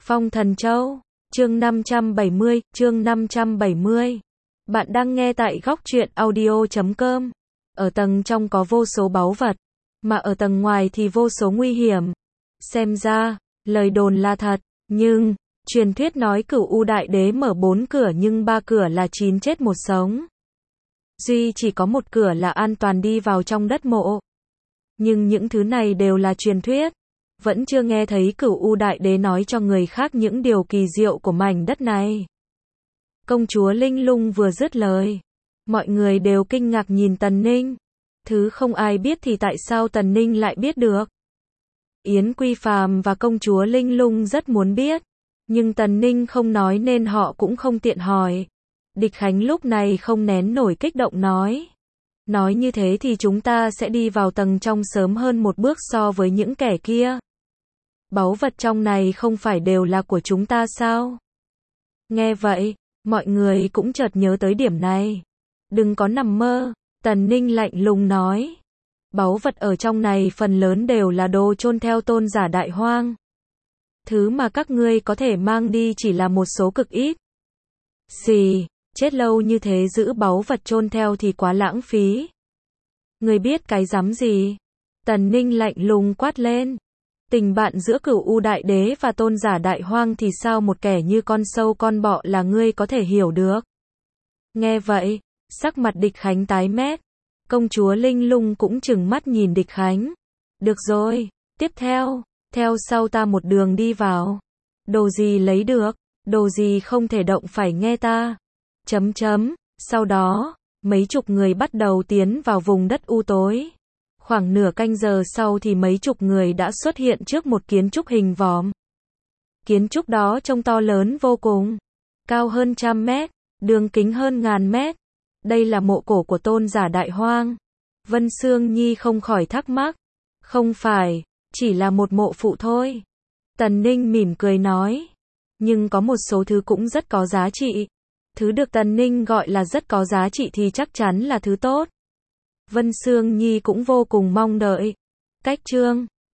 Phong Thần Châu, chương 570. Bạn đang nghe tại góc truyện audio.com. Ở tầng trong có vô số báu vật, mà ở tầng ngoài thì vô số nguy hiểm. Xem ra, lời đồn là thật, nhưng, truyền thuyết nói Cửu U Đại Đế mở 4 cửa nhưng 3 cửa là 9 chết 1 sống. Duy chỉ có một cửa là an toàn đi vào trong đất mộ. Nhưng những thứ này đều là truyền thuyết. Vẫn chưa nghe thấy Cửu U Đại Đế nói cho người khác những điều kỳ diệu của mảnh đất này. Công chúa Linh Lung vừa dứt lời, mọi người đều kinh ngạc nhìn Tần Ninh. Thứ không ai biết thì tại sao Tần Ninh lại biết được? Yến Quy Phàm và công chúa Linh Lung rất muốn biết, nhưng Tần Ninh không nói nên họ cũng không tiện hỏi. Địch Khánh lúc này không nén nổi kích động nói. Nói như thế thì chúng ta sẽ đi vào tầng trong sớm hơn một bước so với những kẻ kia. Báu vật trong này không phải đều là của chúng ta sao? Nghe vậy, mọi người cũng chợt nhớ tới điểm này. Đừng có nằm mơ, Tần Ninh lạnh lùng nói. Báu vật ở trong này phần lớn đều là đồ chôn theo tôn giả Đại Hoang. Thứ mà các ngươi có thể mang đi chỉ là một số cực ít. Xì, chết lâu như thế giữ báu vật chôn theo thì quá lãng phí. Ngươi biết cái rắm gì? Tần Ninh lạnh lùng quát lên. Tình bạn giữa Cửu U Đại Đế và tôn giả Đại Hoang thì sao một kẻ như con sâu con bọ là ngươi có thể hiểu được? Nghe vậy, sắc mặt Địch Khánh tái mét. Công chúa Linh Lung cũng trừng mắt nhìn Địch Khánh. Được rồi, tiếp theo sau ta một đường đi vào. Đồ gì lấy được, đồ gì không thể động phải nghe ta. Sau đó, mấy chục người bắt đầu tiến vào vùng đất u tối. Khoảng nửa canh giờ sau thì mấy chục người đã xuất hiện trước một kiến trúc hình vòm. Kiến trúc đó trông to lớn vô cùng, cao hơn 100 mét, đường kính hơn 1000 mét. Đây là mộ cổ của tôn giả Đại Hoang. Vân Sương Nhi không khỏi thắc mắc. Không phải, chỉ là một mộ phụ thôi. Tần Ninh mỉm cười nói. Nhưng có một số thứ cũng rất có giá trị. Thứ được Tần Ninh gọi là rất có giá trị thì chắc chắn là thứ tốt. Vân Sương Nhi cũng vô cùng mong đợi. Cách chương